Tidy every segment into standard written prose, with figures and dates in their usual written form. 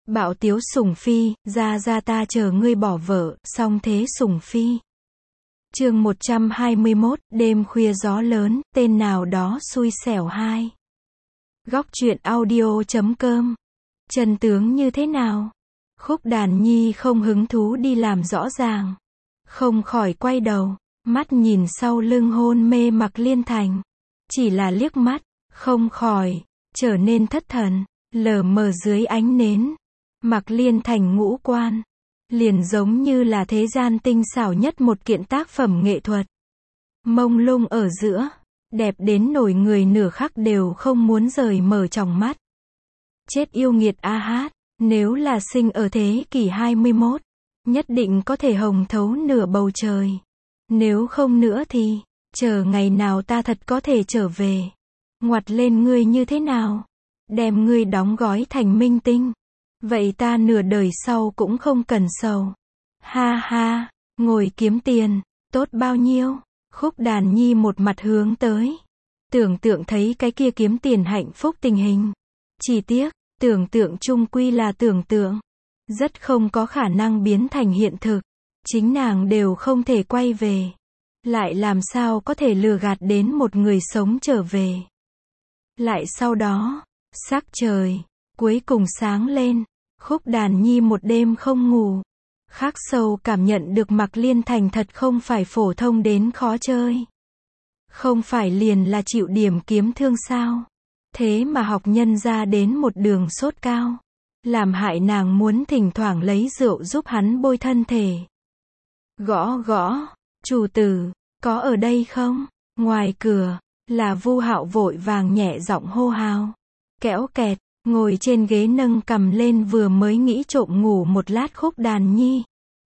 Bạo tiếu sủng phi, ra ta chờ ngươi bỏ vợ, song thế sủng phi. Chương 121, đêm khuya gió lớn, tên nào đó xui xẻo 2. Góc truyện audio.com. Chân tướng như thế nào? Khúc Đàn Nhi không hứng thú đi làm rõ ràng. Không khỏi quay đầu, mắt nhìn sau lưng hôn mê Mạc Liên Thành. Chỉ là liếc mắt, không khỏi trở nên thất thần, lờ mờ dưới ánh nến. Mạc Liên Thành ngũ quan, liền giống như là thế gian tinh xảo nhất một kiện tác phẩm nghệ thuật. Mông lung ở giữa, đẹp đến nổi người nửa khắc đều không muốn rời mở tròng mắt. Chết yêu nghiệt a hát, nếu là sinh ở thế kỷ 21, nhất định có thể hồng thấu nửa bầu trời. Nếu không nữa thì, chờ ngày nào ta thật có thể trở về. Ngoặt lên ngươi như thế nào? Đem ngươi đóng gói thành minh tinh. Vậy ta nửa đời sau cũng không cần sầu. Ha ha, ngồi kiếm tiền, tốt bao nhiêu? Khúc Đàn Nhi một mặt hướng tới. Tưởng tượng thấy cái kia kiếm tiền hạnh phúc tình hình. Chỉ tiếc, tưởng tượng chung quy là tưởng tượng. Rất không có khả năng biến thành hiện thực. Chính nàng đều không thể quay về. Lại làm sao có thể lừa gạt đến một người sống trở về. Lại sau đó, sắc trời cuối cùng sáng lên. Khúc Đàn Nhi một đêm không ngủ. Khắc sâu cảm nhận được Mạc Liên Thành thật không phải phổ thông đến khó chơi. Không phải liền là chịu điểm kiếm thương sao. Thế mà học nhân ra đến một đường sốt cao. Làm hại nàng muốn thỉnh thoảng lấy rượu giúp hắn bôi thân thể. Gõ gõ, chủ tử, có ở đây không? Ngoài cửa, là Vu Hạo vội vàng nhẹ giọng hô hào. Kéo kẹt, ngồi trên ghế nâng cằm lên vừa mới nghĩ trộm ngủ một lát Khúc Đàn Nhi.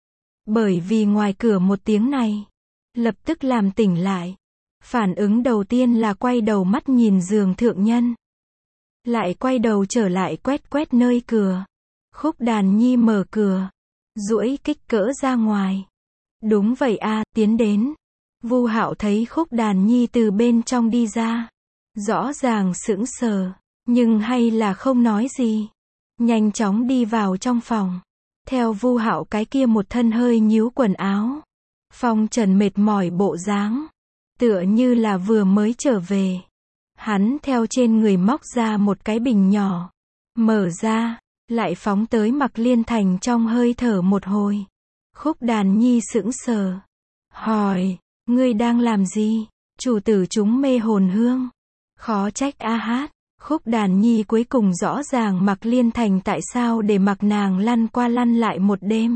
Bởi vì ngoài cửa một tiếng này, lập tức làm tỉnh lại. Phản ứng đầu tiên là quay đầu mắt nhìn giường thượng nhân. Lại quay đầu trở lại quét quét nơi cửa. Khúc Đàn Nhi mở cửa, duỗi kích cỡ ra ngoài. Đúng vậy a, tiến đến. Vu Hạo thấy Khúc Đàn Nhi từ bên trong đi ra. Rõ ràng sững sờ, nhưng hay là không nói gì. Nhanh chóng đi vào trong phòng. Theo Vu Hạo cái kia một thân hơi nhíu quần áo. Phong trần mệt mỏi bộ dáng. Tựa như là vừa mới trở về. Hắn theo trên người móc ra một cái bình nhỏ. Mở ra, lại phóng tới Mạc Liên Thành trong hơi thở một hồi. Khúc Đàn Nhi sững sờ. Hỏi, ngươi đang làm gì? Chủ tử chúng mê hồn hương. Khó trách a hát. Khúc Đàn Nhi cuối cùng rõ ràng Mạc Liên Thành tại sao để mặc nàng lăn qua lăn lại một đêm.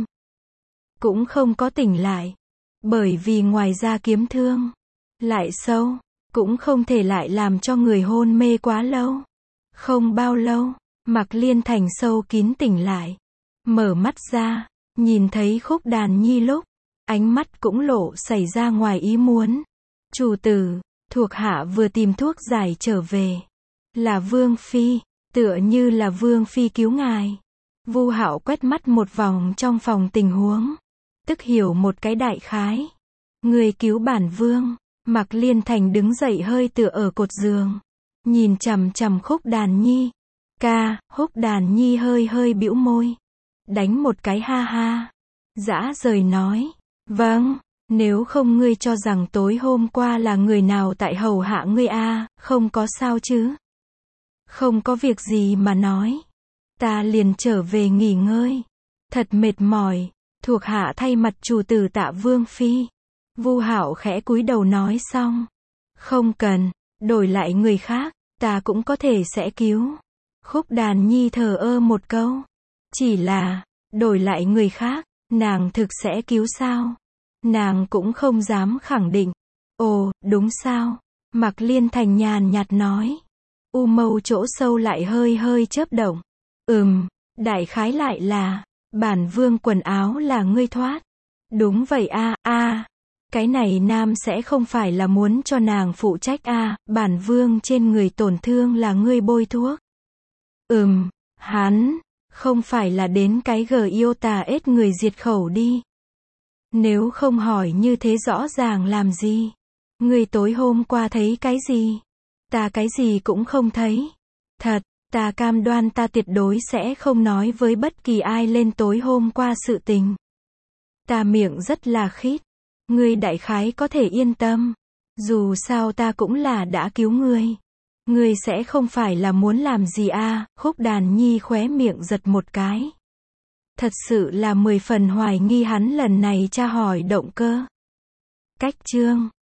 Cũng không có tỉnh lại. Bởi vì ngoài ra kiếm thương lại sâu, cũng không thể lại làm cho người hôn mê quá lâu. Không bao lâu, Mạc Liên Thành sâu kín tỉnh lại. Mở mắt ra, nhìn thấy Khúc Đàn Nhi lúc, ánh mắt cũng lộ xảy ra ngoài ý muốn. Chủ tử, thuộc hạ vừa tìm thuốc giải trở về. Là Vương Phi, tựa như là Vương Phi cứu ngài. Vu Hạo quét mắt một vòng trong phòng tình huống. Tức hiểu một cái đại khái. Người cứu bản vương. Mạc Liên Thành đứng dậy hơi tựa ở cột giường. Nhìn chằm chằm Khúc Đàn Nhi. Khúc Đàn Nhi hơi bĩu môi. Đánh một cái ha ha. Dã rời nói. Vâng, nếu không ngươi cho rằng tối hôm qua là người nào tại hầu hạ ngươi a, không có sao chứ. Không có việc gì mà nói. Ta liền trở về nghỉ ngơi. Thật mệt mỏi. Thuộc hạ thay mặt chủ tử tạ Vương Phi. Vu Hạo khẽ cúi đầu nói xong. Không cần, đổi lại người khác, ta cũng có thể sẽ cứu. Khúc Đàn Nhi thờ ơ một câu. Chỉ là, đổi lại người khác, nàng thực sẽ cứu sao? Nàng cũng không dám khẳng định. Ồ, đúng sao? Mạc Liên Thành nhàn nhạt nói. U mâu chỗ sâu lại hơi chớp động. Đại khái lại là, bản vương quần áo là ngươi thoát. Đúng vậy a. Cái này nam sẽ không phải là muốn cho nàng phụ trách a, bản vương trên người tổn thương là ngươi bôi thuốc. Hắn, không phải là đến cái Iota ết người diệt khẩu đi. Nếu không hỏi như thế rõ ràng làm gì? Ngươi tối hôm qua thấy cái gì? Ta cái gì cũng không thấy. Thật, Ta cam đoan ta tuyệt đối sẽ không nói với bất kỳ ai lên tối hôm qua sự tình. Ta miệng rất là khít. Ngươi đại khái có thể yên tâm. Dù sao ta cũng là đã cứu ngươi. Ngươi sẽ không phải là muốn làm gì à, Khúc Đàn Nhi khóe miệng giật một cái. Thật sự là 10 phần hoài nghi hắn lần này tra hỏi động cơ. Cách chương